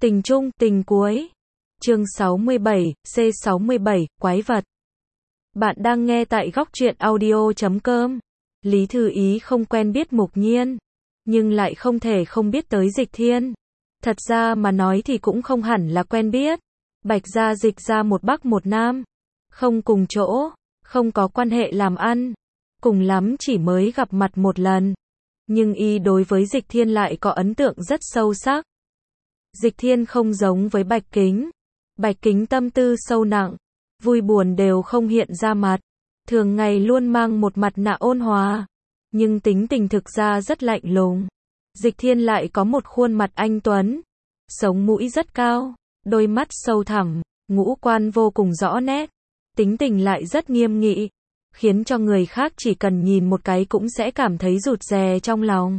Tình chung, tình cuối. Chương 67, C67, quái vật. Bạn đang nghe tại góc truyện audio.com. Lý Thư Ý không quen biết Mục Nhiên, nhưng lại không thể không biết tới Dịch Thiên. Thật ra mà nói thì cũng không hẳn là quen biết. Bạch gia Dịch gia một Bắc một Nam, không cùng chỗ, không có quan hệ làm ăn, cùng lắm chỉ mới gặp mặt một lần. Nhưng y đối với Dịch Thiên lại có ấn tượng rất sâu sắc. Dịch Thiên không giống với Bạch Kính. Bạch Kính tâm tư sâu nặng, vui buồn đều không hiện ra mặt, thường ngày luôn mang một mặt nạ ôn hòa, nhưng tính tình thực ra rất lạnh lùng. Dịch Thiên lại có một khuôn mặt anh tuấn, sống mũi rất cao, đôi mắt sâu thẳm, ngũ quan vô cùng rõ nét, tính tình lại rất nghiêm nghị, khiến cho người khác chỉ cần nhìn một cái cũng sẽ cảm thấy rụt rè trong lòng.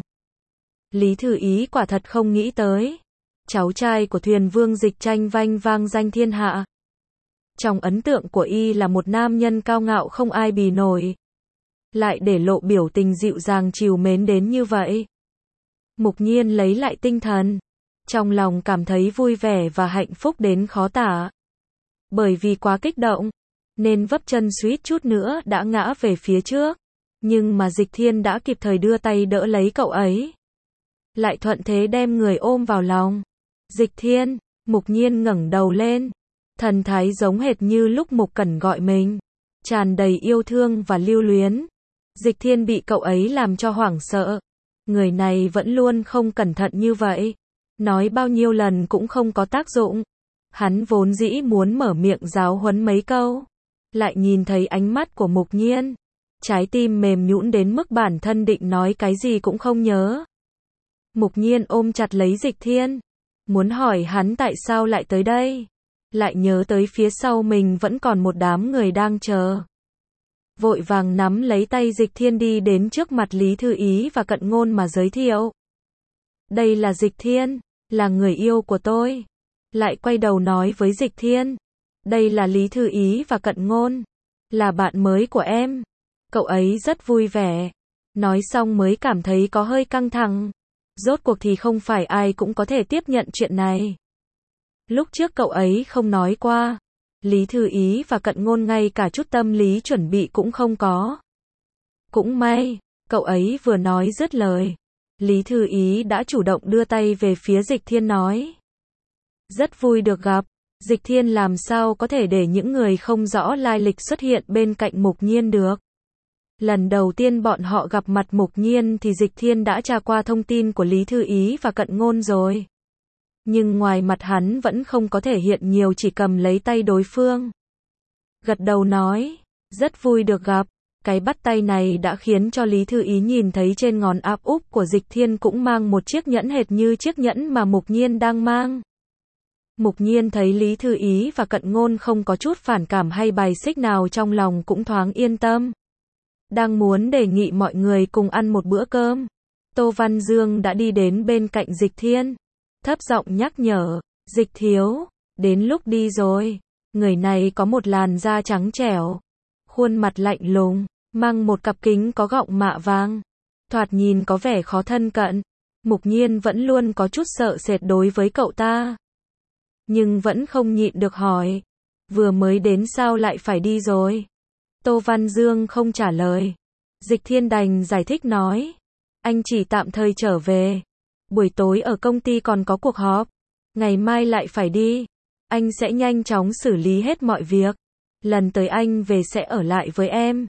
Lý Thư Ý quả thật không nghĩ tới, cháu trai của Thuyền Vương Dịch Tranh vang danh thiên hạ. Trong ấn tượng của y là một nam nhân cao ngạo không ai bì nổi, lại để lộ biểu tình dịu dàng trìu mến đến như vậy. Mục Nhiên lấy lại tinh thần, trong lòng cảm thấy vui vẻ và hạnh phúc đến khó tả. Bởi vì quá kích động, nên vấp chân suýt chút nữa đã ngã về phía trước, nhưng mà Dịch Thiên đã kịp thời đưa tay đỡ lấy cậu ấy, lại thuận thế đem người ôm vào lòng. Dịch Thiên, Mục Nhiên ngẩng đầu lên, thần thái giống hệt như lúc Mục Cẩn gọi mình, tràn đầy yêu thương và lưu luyến. Dịch Thiên bị cậu ấy làm cho hoảng sợ, người này vẫn luôn không cẩn thận như vậy, nói bao nhiêu lần cũng không có tác dụng. Hắn vốn dĩ muốn mở miệng giáo huấn mấy câu, lại nhìn thấy ánh mắt của Mục Nhiên, trái tim mềm nhũn đến mức bản thân định nói cái gì cũng không nhớ. Mục Nhiên ôm chặt lấy Dịch Thiên, muốn hỏi hắn tại sao lại tới đây, lại nhớ tới phía sau mình vẫn còn một đám người đang chờ. Vội vàng nắm lấy tay Dịch Thiên đi đến trước mặt Lý Thư Ý và Cận Ngôn mà giới thiệu. Đây là Dịch Thiên, là người yêu của tôi. Lại quay đầu nói với Dịch Thiên, đây là Lý Thư Ý và Cận Ngôn, là bạn mới của em. Cậu ấy rất vui vẻ. Nói xong mới cảm thấy có hơi căng thẳng. Rốt cuộc thì không phải ai cũng có thể tiếp nhận chuyện này. Lúc trước cậu ấy không nói qua, Lý Thư Ý và Cận Ngôn ngay cả chút tâm lý chuẩn bị cũng không có. Cũng may, cậu ấy vừa nói dứt lời, Lý Thư Ý đã chủ động đưa tay về phía Dịch Thiên nói. Rất vui được gặp. Dịch Thiên làm sao có thể để những người không rõ lai lịch xuất hiện bên cạnh Mục Nhiên được. Lần đầu tiên bọn họ gặp mặt Mục Nhiên thì Dịch Thiên đã tra qua thông tin của Lý Thư Ý và Cận Ngôn rồi. Nhưng ngoài mặt hắn vẫn không có thể hiện nhiều, chỉ cầm lấy tay đối phương. Gật đầu nói, rất vui được gặp. Cái bắt tay này đã khiến cho Lý Thư Ý nhìn thấy trên ngón áp úp của Dịch Thiên cũng mang một chiếc nhẫn hệt như chiếc nhẫn mà Mục Nhiên đang mang. Mục Nhiên thấy Lý Thư Ý và Cận Ngôn không có chút phản cảm hay bài xích nào, trong lòng cũng thoáng yên tâm. Đang muốn đề nghị mọi người cùng ăn một bữa cơm, Tô Văn Dương đã đi đến bên cạnh Dịch Thiên, thấp giọng nhắc nhở, Dịch thiếu, đến lúc đi rồi. Người này có một làn da trắng trẻo, khuôn mặt lạnh lùng, mang một cặp kính có gọng mạ vàng, thoạt nhìn có vẻ khó thân cận. Mục Nhiên vẫn luôn có chút sợ sệt đối với cậu ta, nhưng vẫn không nhịn được hỏi, vừa mới đến sao lại phải đi rồi? Tô Văn Dương không trả lời. Dịch Thiên đành giải thích nói, anh chỉ tạm thời trở về, buổi tối ở công ty còn có cuộc họp, ngày mai lại phải đi, anh sẽ nhanh chóng xử lý hết mọi việc, lần tới anh về sẽ ở lại với em.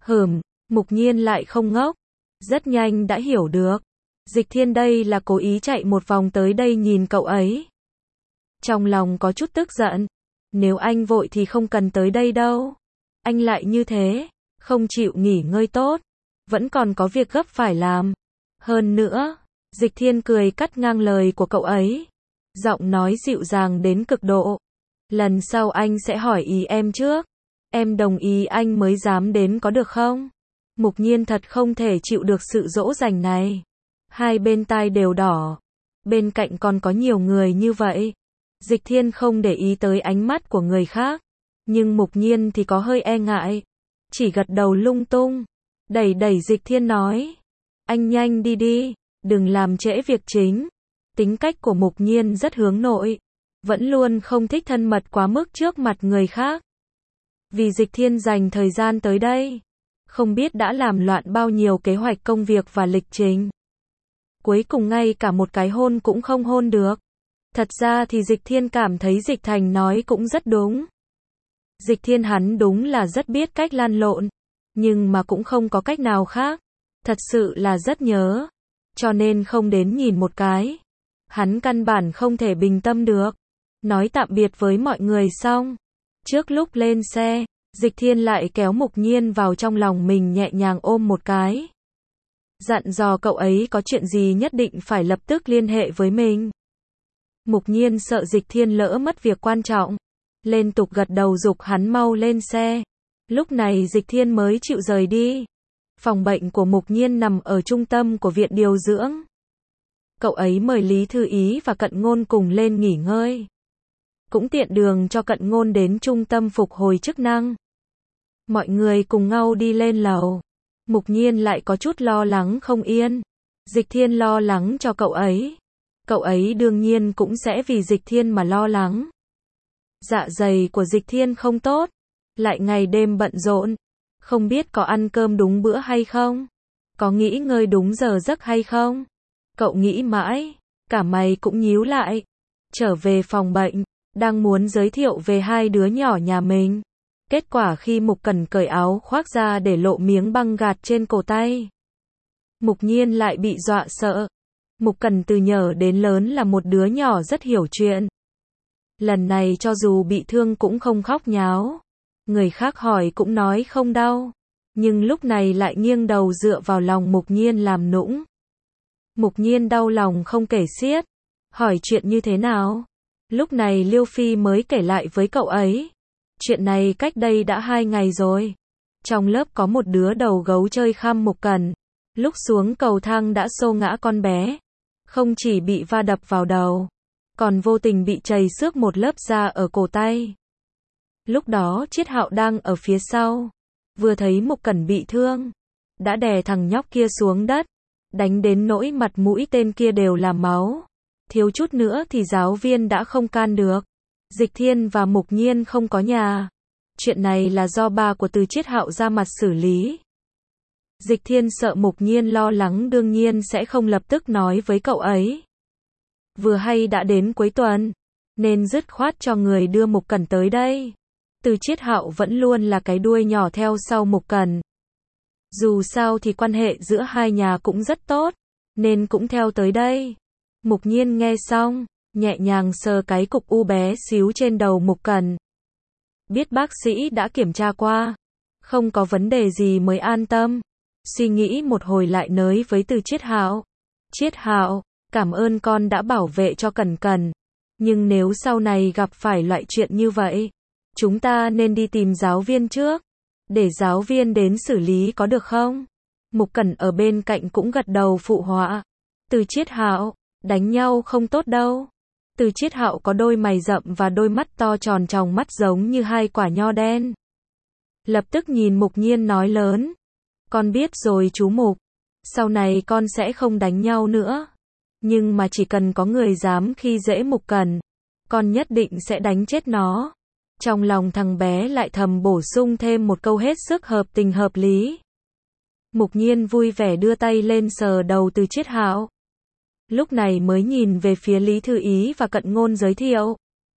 Mục Nhiên lại không ngốc, rất nhanh đã hiểu được, Dịch Thiên đây là cố ý chạy một vòng tới đây nhìn cậu ấy. Trong lòng có chút tức giận, nếu anh vội thì không cần tới đây đâu. Anh lại như thế, không chịu nghỉ ngơi tốt, vẫn còn có việc gấp phải làm. Hơn nữa, Dịch Thiên cười cắt ngang lời của cậu ấy, giọng nói dịu dàng đến cực độ. Lần sau anh sẽ hỏi ý em trước, em đồng ý anh mới dám đến có được không? Mục Nhiên thật không thể chịu được sự dỗ dành này. Hai bên tai đều đỏ, bên cạnh còn có nhiều người như vậy. Dịch Thiên không để ý tới ánh mắt của người khác, nhưng Mục Nhiên thì có hơi e ngại, chỉ gật đầu lung tung, đẩy Dịch Thiên nói, anh nhanh đi đi, đừng làm trễ việc chính. Tính cách của Mục Nhiên rất hướng nội, vẫn luôn không thích thân mật quá mức trước mặt người khác. Vì Dịch Thiên dành thời gian tới đây, không biết đã làm loạn bao nhiêu kế hoạch công việc và lịch trình. Cuối cùng ngay cả một cái hôn cũng không hôn được. Thật ra thì Dịch Thiên cảm thấy Dịch Thành nói cũng rất đúng. Dịch Thiên hắn đúng là rất biết cách lăn lộn, nhưng mà cũng không có cách nào khác. Thật sự là rất nhớ, cho nên không đến nhìn một cái. Hắn căn bản không thể bình tâm được. Nói tạm biệt với mọi người xong, trước lúc lên xe, Dịch Thiên lại kéo Mục Nhiên vào trong lòng mình nhẹ nhàng ôm một cái. Dặn dò cậu ấy có chuyện gì nhất định phải lập tức liên hệ với mình. Mục Nhiên sợ Dịch Thiên lỡ mất việc quan trọng, liên tục gật đầu giục hắn mau lên xe. Lúc này Dịch Thiên mới chịu rời đi. Phòng bệnh của Mục Nhiên nằm ở trung tâm của viện điều dưỡng. Cậu ấy mời Lý Thư Ý và Cận Ngôn cùng lên nghỉ ngơi. Cũng tiện đường cho Cận Ngôn đến trung tâm phục hồi chức năng. Mọi người cùng nhau đi lên lầu. Mục Nhiên lại có chút lo lắng không yên. Dịch Thiên lo lắng cho cậu ấy. Cậu ấy đương nhiên cũng sẽ vì Dịch Thiên mà lo lắng. Dạ dày của Dịch Thiên không tốt, lại ngày đêm bận rộn, không biết có ăn cơm đúng bữa hay không, có nghỉ ngơi đúng giờ giấc hay không. Cậu nghĩ mãi, cả mày cũng nhíu lại. Trở về phòng bệnh, đang muốn giới thiệu về hai đứa nhỏ nhà mình. Kết quả khi Mục Cẩn cởi áo khoác ra để lộ miếng băng gạt trên cổ tay. Mục Nhiên lại bị dọa sợ. Mục Cẩn từ nhỏ đến lớn là một đứa nhỏ rất hiểu chuyện. Lần này cho dù bị thương cũng không khóc nháo. Người khác hỏi cũng nói không đau. Nhưng lúc này lại nghiêng đầu dựa vào lòng Mục Nhiên làm nũng. Mục Nhiên đau lòng không kể xiết. Hỏi chuyện như thế nào? Lúc này Liêu Phi mới kể lại với cậu ấy. Chuyện này cách đây đã 2 ngày rồi. Trong lớp có một đứa đầu gấu chơi khăm Mục Cẩn. Lúc xuống cầu thang đã xô ngã con bé. Không chỉ bị va đập vào đầu, còn vô tình bị chày xước một lớp da ở cổ tay. Lúc đó Triết Hạo đang ở phía sau. Vừa thấy Mục Cẩn bị thương, đã đè thằng nhóc kia xuống đất. Đánh đến nỗi mặt mũi tên kia đều là máu. Thiếu chút nữa thì giáo viên đã không can được. Dịch Thiên và Mục Nhiên không có nhà. Chuyện này là do ba của Từ Triết Hạo ra mặt xử lý. Dịch Thiên sợ Mục Nhiên lo lắng đương nhiên sẽ không lập tức nói với cậu ấy. Vừa hay đã đến cuối tuần, nên dứt khoát cho người đưa Mục Cẩn tới đây. Từ Triết Hạo vẫn luôn là cái đuôi nhỏ theo sau Mục Cẩn. Dù sao thì quan hệ giữa hai nhà cũng rất tốt, nên cũng theo tới đây. Mục Nhiên nghe xong, nhẹ nhàng sờ cái cục u bé xíu trên đầu Mục Cẩn. Biết bác sĩ đã kiểm tra qua, không có vấn đề gì mới an tâm. Suy nghĩ một hồi lại nói với Từ Triết Hạo. Triết Hạo, cảm ơn con đã bảo vệ cho Cẩn Cẩn. Nhưng nếu sau này gặp phải loại chuyện như vậy, chúng ta nên đi tìm giáo viên trước. Để giáo viên đến xử lý có được không? Mục Cẩn ở bên cạnh cũng gật đầu phụ họa. Từ Triết Hạo, đánh nhau không tốt đâu. Từ Triết Hạo có đôi mày rậm và đôi mắt to tròn tròng mắt giống như 2 quả nho đen. Lập tức nhìn Mục Nhiên nói lớn. Con biết rồi chú Mục. Sau này con sẽ không đánh nhau nữa. Nhưng mà chỉ cần có người dám khi dễ Mục Cẩn, con nhất định sẽ đánh chết nó. Trong lòng thằng bé lại thầm bổ sung thêm một câu hết sức hợp tình hợp lý. Mục Nhiên vui vẻ đưa tay lên sờ đầu Từ Triết Hạo. Lúc này mới nhìn về phía Lý Thư Ý và Cận Ngôn giới thiệu.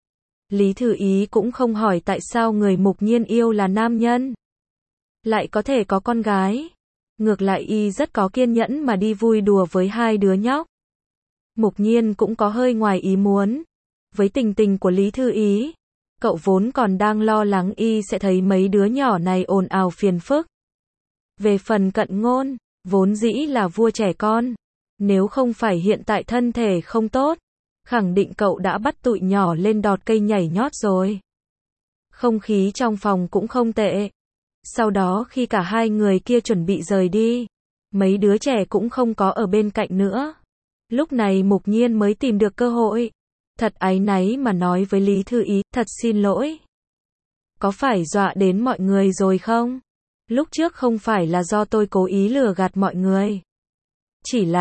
Lý Thư Ý cũng không hỏi tại sao người Mục Nhiên yêu là nam nhân, lại có thể có con gái. Ngược lại y rất có kiên nhẫn mà đi vui đùa với hai đứa nhóc. Mục Nhiên cũng có hơi ngoài ý muốn. Với tình tình của Lý Thư Ý, cậu vốn còn đang lo lắng y sẽ thấy mấy đứa nhỏ này ồn ào phiền phức. Về phần Cận Ngôn, vốn dĩ là vua trẻ con. Nếu không phải hiện tại thân thể không tốt, khẳng định cậu đã bắt tụi nhỏ lên đọt cây nhảy nhót rồi. Không khí trong phòng cũng không tệ. Sau đó khi cả hai người kia chuẩn bị rời đi, mấy đứa trẻ cũng không có ở bên cạnh nữa. Lúc này Mục Nhiên mới tìm được cơ hội. Thật áy náy mà nói với Lý Thư Ý, thật xin lỗi. Có phải dọa đến mọi người rồi không? Lúc trước không phải là do tôi cố ý lừa gạt mọi người. Chỉ là,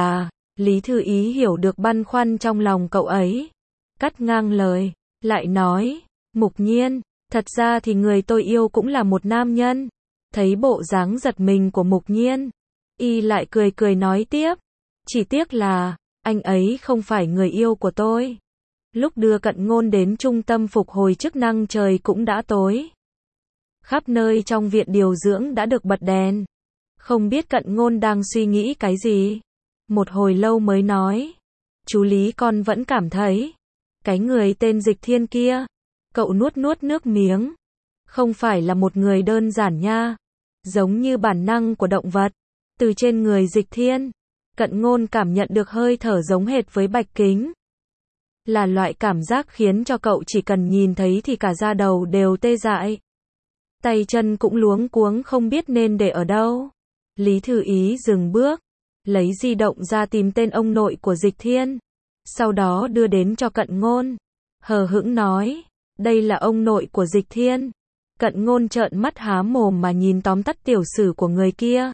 Lý Thư Ý hiểu được băn khoăn trong lòng cậu ấy. Cắt ngang lời, lại nói, Mục Nhiên, thật ra thì người tôi yêu cũng là một nam nhân. Thấy bộ dáng giật mình của Mục Nhiên, y lại cười cười nói tiếp, chỉ tiếc là, anh ấy không phải người yêu của tôi. Lúc đưa Cận Ngôn đến trung tâm phục hồi chức năng trời cũng đã tối. Khắp nơi trong viện điều dưỡng đã được bật đèn. Không biết Cận Ngôn đang suy nghĩ cái gì. Một hồi lâu mới nói, chú Lý con vẫn cảm thấy, cái người tên Dịch Thiên kia, cậu nuốt nuốt nước miếng, không phải là một người đơn giản nha. Giống như bản năng của động vật. Từ trên người Dịch Thiên, Cận Ngôn cảm nhận được hơi thở giống hệt với Bạch Kính. Là loại cảm giác khiến cho cậu chỉ cần nhìn thấy thì cả da đầu đều tê dại. Tay chân cũng luống cuống không biết nên để ở đâu. Lý Thư Ý dừng bước, lấy di động ra tìm tên ông nội của Dịch Thiên. Sau đó đưa đến cho Cận Ngôn. Hờ hững nói, đây là ông nội của Dịch Thiên. Cận Ngôn trợn mắt há mồm mà nhìn tóm tắt tiểu sử của người kia.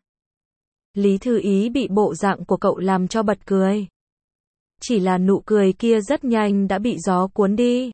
Lý Thư Ý bị bộ dạng của cậu làm cho bật cười. Chỉ là nụ cười kia rất nhanh đã bị gió cuốn đi.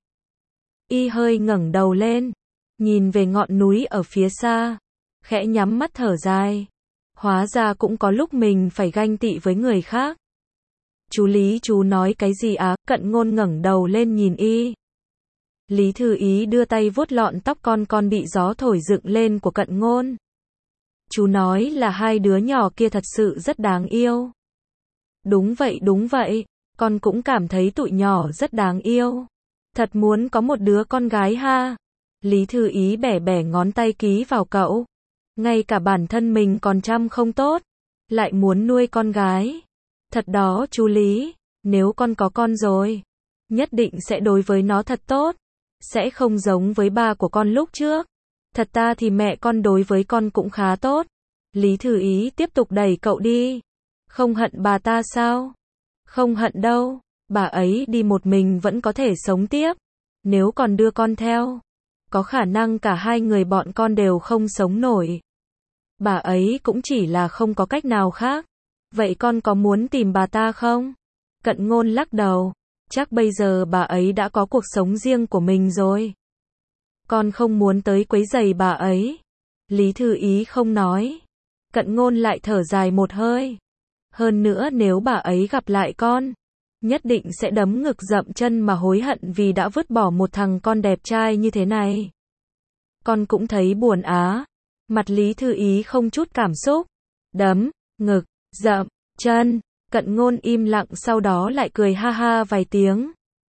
Y hơi ngẩng đầu lên, nhìn về ngọn núi ở phía xa, khẽ nhắm mắt thở dài. Hóa ra cũng có lúc mình phải ganh tị với người khác. Chú Lý chú nói cái gì á? Cận Ngôn ngẩng đầu lên nhìn y. Lý Thư Ý đưa tay vuốt lọn tóc con bị gió thổi dựng lên của Cận Ngôn. Chú nói là hai đứa nhỏ kia thật sự rất đáng yêu. Đúng vậy, con cũng cảm thấy tụi nhỏ rất đáng yêu. Thật muốn có một đứa con gái ha. Lý Thư Ý bẻ bẻ ngón tay ký vào cậu. Ngay cả bản thân mình còn chăm không tốt, lại muốn nuôi con gái. Thật đó chú Lý, nếu con có con rồi, nhất định sẽ đối với nó thật tốt. Sẽ không giống với ba của con lúc trước. Thật ra thì mẹ con đối với con cũng khá tốt. Lý Thư Ý tiếp tục đẩy cậu đi. Không hận bà ta sao? Không hận đâu, bà ấy đi một mình vẫn có thể sống tiếp. Nếu còn đưa con theo, có khả năng cả hai người bọn con đều không sống nổi. Bà ấy cũng chỉ là không có cách nào khác. Vậy con có muốn tìm bà ta không? Cận Ngôn lắc đầu. Chắc bây giờ bà ấy đã có cuộc sống riêng của mình rồi. Con không muốn tới quấy rầy bà ấy. Lý Thư Ý không nói. Cận Ngôn lại thở dài một hơi. Hơn nữa nếu bà ấy gặp lại con, nhất định sẽ đấm ngực dậm chân mà hối hận vì đã vứt bỏ một thằng con đẹp trai như thế này. Con cũng thấy buồn á. Mặt Lý Thư Ý không chút cảm xúc. Đấm, ngực, dậm, chân. Cận Ngôn im lặng sau đó lại cười ha ha vài tiếng.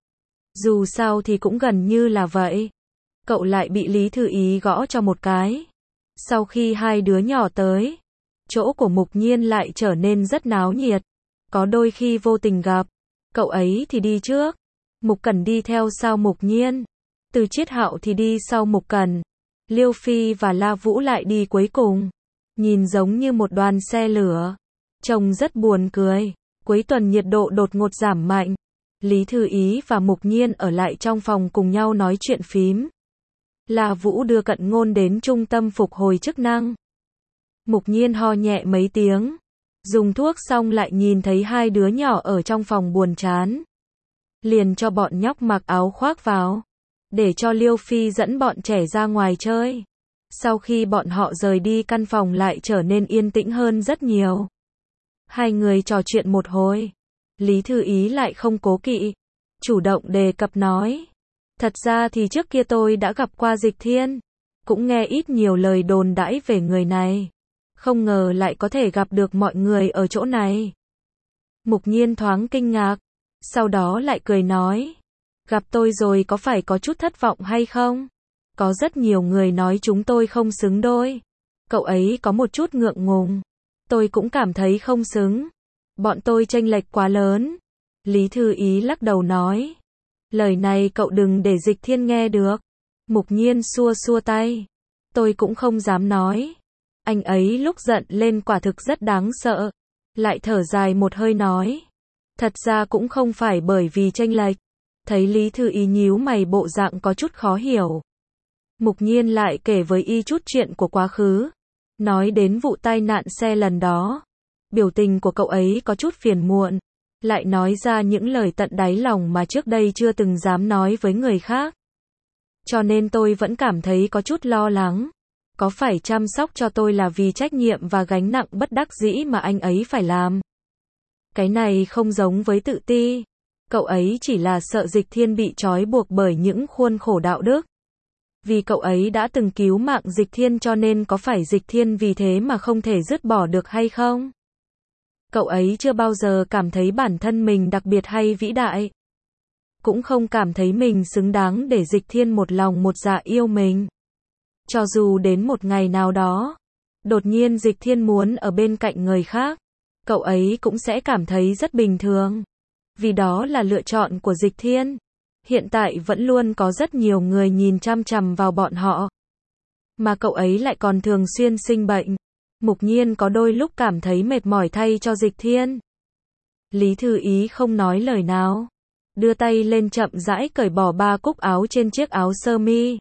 Dù sao thì cũng gần như là vậy. Cậu lại bị Lý Thư Ý gõ cho một cái. Sau khi hai đứa nhỏ tới, chỗ của Mục Nhiên lại trở nên rất náo nhiệt. Có đôi khi vô tình gặp, cậu ấy thì đi trước, Mục Cẩn đi theo sau Mục Nhiên. Từ Chiết Hạo thì đi sau Mục Cẩn. Liêu Phi và La Vũ lại đi cuối cùng. Nhìn giống như một đoàn xe lửa. Trông rất buồn cười. Cuối tuần nhiệt độ đột ngột giảm mạnh. Lý Thư Ý và Mục Nhiên ở lại trong phòng cùng nhau nói chuyện phím. La Vũ đưa Cận Ngôn đến trung tâm phục hồi chức năng. Mục Nhiên ho nhẹ mấy tiếng. Dùng thuốc xong lại nhìn thấy hai đứa nhỏ ở trong phòng buồn chán. Liền cho bọn nhóc mặc áo khoác vào. Để cho Liêu Phi dẫn bọn trẻ ra ngoài chơi. Sau khi bọn họ rời đi căn phòng lại trở nên yên tĩnh hơn rất nhiều. Hai người trò chuyện một hồi. Lý Thư Ý lại không cố kỵ. Chủ động đề cập nói. Thật ra thì trước kia tôi đã gặp qua Dịch Thiên. Cũng nghe ít nhiều lời đồn đãi về người này. Không ngờ lại có thể gặp được mọi người ở chỗ này. Mục Nhiên thoáng kinh ngạc. Sau đó lại cười nói. Gặp tôi rồi có phải có chút thất vọng hay không? Có rất nhiều người nói chúng tôi không xứng đôi. Cậu ấy có một chút ngượng ngùng. Tôi cũng cảm thấy không xứng. Bọn tôi chênh lệch quá lớn. Lý Thư Ý lắc đầu nói. Lời này cậu đừng để Dịch Thiên nghe được. Mục Nhiên xua xua tay. Tôi cũng không dám nói. Anh ấy lúc giận lên quả thực rất đáng sợ. Lại thở dài một hơi nói. Thật ra cũng không phải bởi vì chênh lệch. Thấy Lý Thư Ý nhíu mày bộ dạng có chút khó hiểu. Mục Nhiên lại kể với y chút chuyện của quá khứ. Nói đến vụ tai nạn xe lần đó. Biểu tình của cậu ấy có chút phiền muộn. lại nói ra những lời tận đáy lòng mà trước đây chưa từng dám nói với người khác. Cho nên tôi vẫn cảm thấy có chút lo lắng. Có phải chăm sóc cho tôi là vì trách nhiệm và gánh nặng bất đắc dĩ mà anh ấy phải làm? Cái này không giống với tự ti. Cậu ấy chỉ là sợ Dịch Thiên bị trói buộc bởi những khuôn khổ đạo đức. Vì cậu ấy đã từng cứu mạng Dịch Thiên cho nên có phải Dịch Thiên vì thế mà không thể dứt bỏ được hay không? Cậu ấy chưa bao giờ cảm thấy bản thân mình đặc biệt hay vĩ đại. Cũng không cảm thấy mình xứng đáng để Dịch Thiên một lòng một dạ yêu mình. Cho dù đến một ngày nào đó, đột nhiên Dịch Thiên muốn ở bên cạnh người khác, cậu ấy cũng sẽ cảm thấy rất bình thường. Vì đó là lựa chọn của Dịch Thiên. Hiện tại vẫn luôn có rất nhiều người nhìn chăm chằm vào bọn họ. Mà cậu ấy lại còn thường xuyên sinh bệnh. Mục Nhiên có đôi lúc cảm thấy mệt mỏi thay cho Dịch Thiên. Lý Thư Ý không nói lời nào. Đưa tay lên chậm rãi cởi bỏ 3 cúc áo trên chiếc áo sơ mi.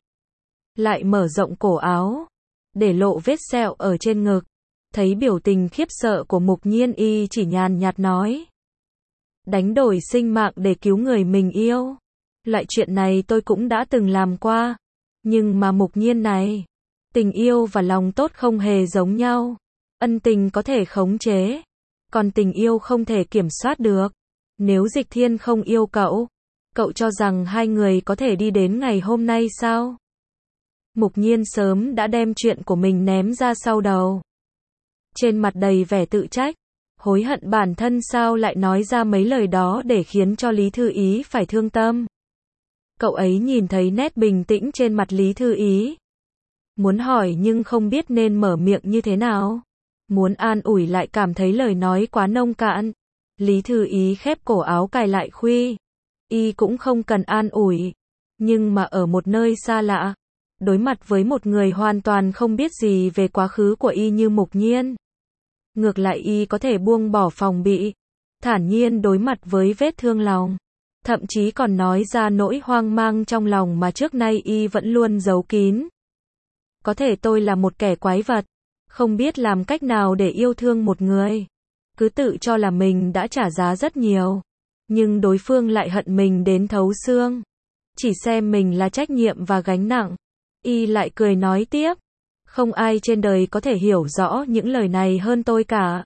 Lại mở rộng cổ áo. Để lộ vết sẹo ở trên ngực. Thấy biểu tình khiếp sợ của Mục Nhiên y chỉ nhàn nhạt nói. Đánh đổi sinh mạng để cứu người mình yêu. Loại chuyện này tôi cũng đã từng làm qua. Nhưng mà Mục Nhiên này, tình yêu và lòng tốt không hề giống nhau. Ân tình có thể khống chế, còn tình yêu không thể kiểm soát được. Nếu Dịch Thiên không yêu cậu, cậu cho rằng hai người có thể đi đến ngày hôm nay sao? Mục Nhiên sớm đã đem chuyện của mình ném ra sau đầu. Trên mặt đầy vẻ tự trách, hối hận bản thân sao lại nói ra mấy lời đó để khiến cho Lý Thư Ý phải thương tâm. Cậu ấy nhìn thấy nét bình tĩnh trên mặt Lý Thư Ý. Muốn hỏi nhưng không biết nên mở miệng như thế nào. Muốn an ủi lại cảm thấy lời nói quá nông cạn. Lý Thư Ý khép cổ áo cài lại khuy. Y cũng không cần an ủi. Nhưng mà ở một nơi xa lạ, đối mặt với một người hoàn toàn không biết gì về quá khứ của Y như Mục Nhiên. Ngược lại Y có thể buông bỏ phòng bị, thản nhiên đối mặt với vết thương lòng. Thậm chí còn nói ra nỗi hoang mang trong lòng mà trước nay Y vẫn luôn giấu kín. Có thể tôi là một kẻ quái vật, không biết làm cách nào để yêu thương một người. Cứ tự cho là mình đã trả giá rất nhiều. Nhưng đối phương lại hận mình đến thấu xương. Chỉ xem mình là trách nhiệm và gánh nặng. Y lại cười nói tiếp. Không ai trên đời có thể hiểu rõ những lời này hơn tôi cả.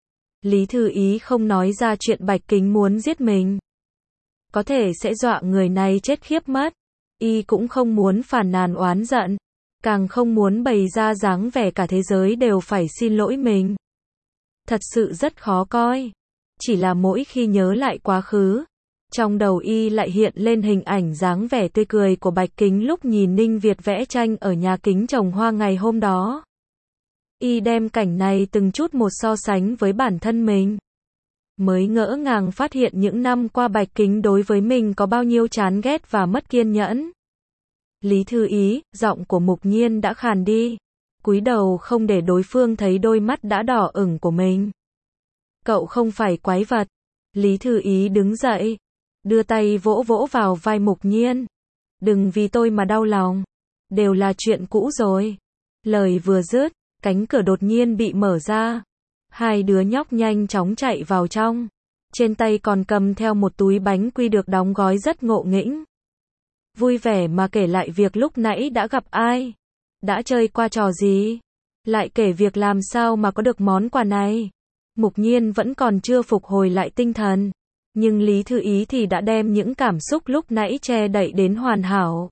Lý Thư Ý không nói ra chuyện Bạch Kính muốn giết mình. Có thể sẽ dọa người này chết khiếp mất. Y cũng không muốn phàn nàn oán giận. Càng không muốn bày ra dáng vẻ cả thế giới đều phải xin lỗi mình. Thật sự rất khó coi. Chỉ là mỗi khi nhớ lại quá khứ, trong đầu Y lại hiện lên hình ảnh dáng vẻ tươi cười của Bạch Kính lúc nhìn Ninh Việt vẽ tranh ở nhà kính trồng hoa ngày hôm đó. Y đem cảnh này từng chút một so sánh với bản thân mình. Mới ngỡ ngàng phát hiện những năm qua Bạch Kính đối với mình có bao nhiêu chán ghét và mất kiên nhẫn. Lý Thư Ý, giọng của Mục Nhiên đã khàn đi. Cúi đầu không để đối phương thấy đôi mắt đã đỏ ửng của mình. Cậu không phải quái vật. Lý Thư Ý đứng dậy, đưa tay vỗ vỗ vào vai Mục Nhiên. Đừng vì tôi mà đau lòng. Đều là chuyện cũ rồi. Lời vừa dứt, cánh cửa đột nhiên bị mở ra. Hai đứa nhóc nhanh chóng chạy vào trong. Trên tay còn cầm theo một túi bánh quy được đóng gói rất ngộ nghĩnh. Vui vẻ mà kể lại việc lúc nãy đã gặp ai, đã chơi qua trò gì, lại kể việc làm sao mà có được món quà này. Mục Nhiên vẫn còn chưa phục hồi lại tinh thần, nhưng Lý Thư Ý thì đã đem những cảm xúc lúc nãy che đậy đến hoàn hảo.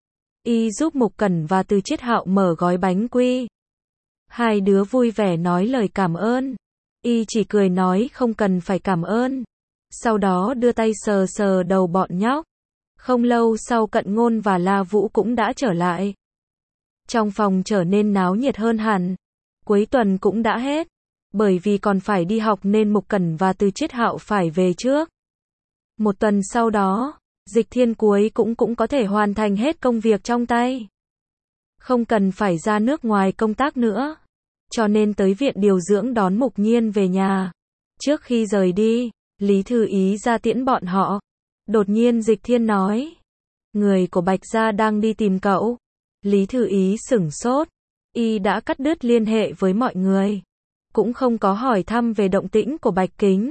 Y giúp Mục Cẩn và Từ Chiết Hạo mở gói bánh quy. Hai đứa vui vẻ nói lời cảm ơn. Y chỉ cười nói không cần phải cảm ơn. Sau đó đưa tay sờ sờ đầu bọn nhóc. Không lâu sau Cận Ngôn và La Vũ cũng đã trở lại. Trong phòng trở nên náo nhiệt hơn hẳn. Cuối tuần cũng đã hết. Bởi vì còn phải đi học nên Mục Cẩn và Từ Chiết Hạo phải về trước. Một tuần sau đó, Dịch Thiên cuối cũng có thể hoàn thành hết công việc trong tay. Không cần phải ra nước ngoài công tác nữa. Cho nên tới viện điều dưỡng đón Mục Nhiên về nhà. Trước khi rời đi, Lý Thư Ý ra tiễn bọn họ. Đột nhiên Dịch Thiên nói. Người của Bạch Gia đang đi tìm cậu. Lý Thư Ý sửng sốt. Y đã cắt đứt liên hệ với mọi người. Cũng không có hỏi thăm về động tĩnh của Bạch Kính.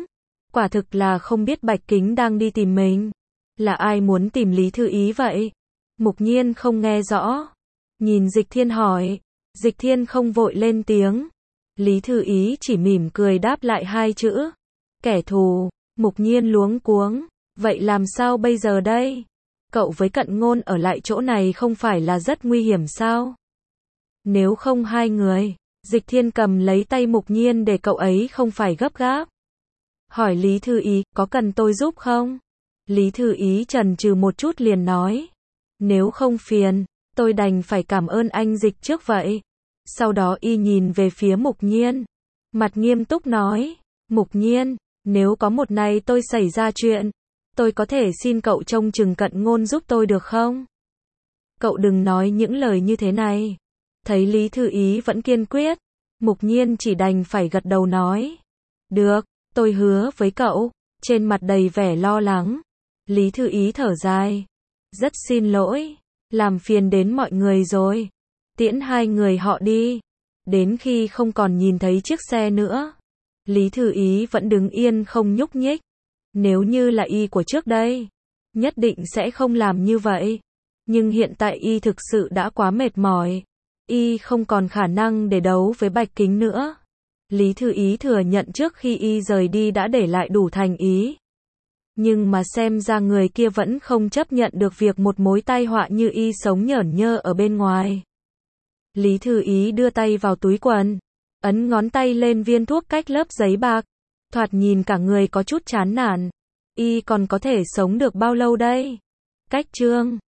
Quả thực là không biết Bạch Kính đang đi tìm mình. Là ai muốn tìm Lý Thư Ý vậy? Mục Nhiên không nghe rõ. Nhìn Dịch Thiên hỏi. Dịch Thiên không vội lên tiếng. Lý Thư Ý chỉ mỉm cười đáp lại hai chữ. Kẻ thù. Mục Nhiên luống cuống. Vậy làm sao bây giờ đây? Cậu với Cận Ngôn ở lại chỗ này không phải là rất nguy hiểm sao? Nếu không hai người. Dịch Thiên cầm lấy tay Mục Nhiên để cậu ấy không phải gấp gáp. Hỏi Lý Thư Ý, có cần tôi giúp không? Lý Thư Ý chần chừ một chút liền nói. Nếu không phiền, tôi đành phải cảm ơn anh Dịch trước vậy. Sau đó y nhìn về phía Mục Nhiên. Mặt nghiêm túc nói. Mục Nhiên, nếu có một ngày tôi xảy ra chuyện, tôi có thể xin cậu trông chừng Cận Ngôn giúp tôi được không? Cậu đừng nói những lời như thế này. Thấy Lý Thư Ý vẫn kiên quyết, Mục Nhiên chỉ đành phải gật đầu nói. Được, tôi hứa với cậu. Trên mặt đầy vẻ lo lắng. Lý Thư Ý thở dài. Rất xin lỗi, làm phiền đến mọi người rồi. Tiễn hai người họ đi. Đến khi không còn nhìn thấy chiếc xe nữa, Lý Thư Ý vẫn đứng yên không nhúc nhích. Nếu như là y của trước đây, nhất định sẽ không làm như vậy. Nhưng hiện tại y thực sự đã quá mệt mỏi. Y không còn khả năng để đấu với Bạch Kính nữa. Lý Thư Ý thừa nhận trước khi y rời đi đã để lại đủ thành ý. Nhưng mà xem ra người kia vẫn không chấp nhận được việc một mối tai họa như y sống nhởn nhơ ở bên ngoài. Lý Thư Ý đưa tay vào túi quần, ấn ngón tay lên viên thuốc cách lớp giấy bạc. Thoạt nhìn cả người có chút chán nản. Y còn có thể sống được bao lâu đây? Cách chương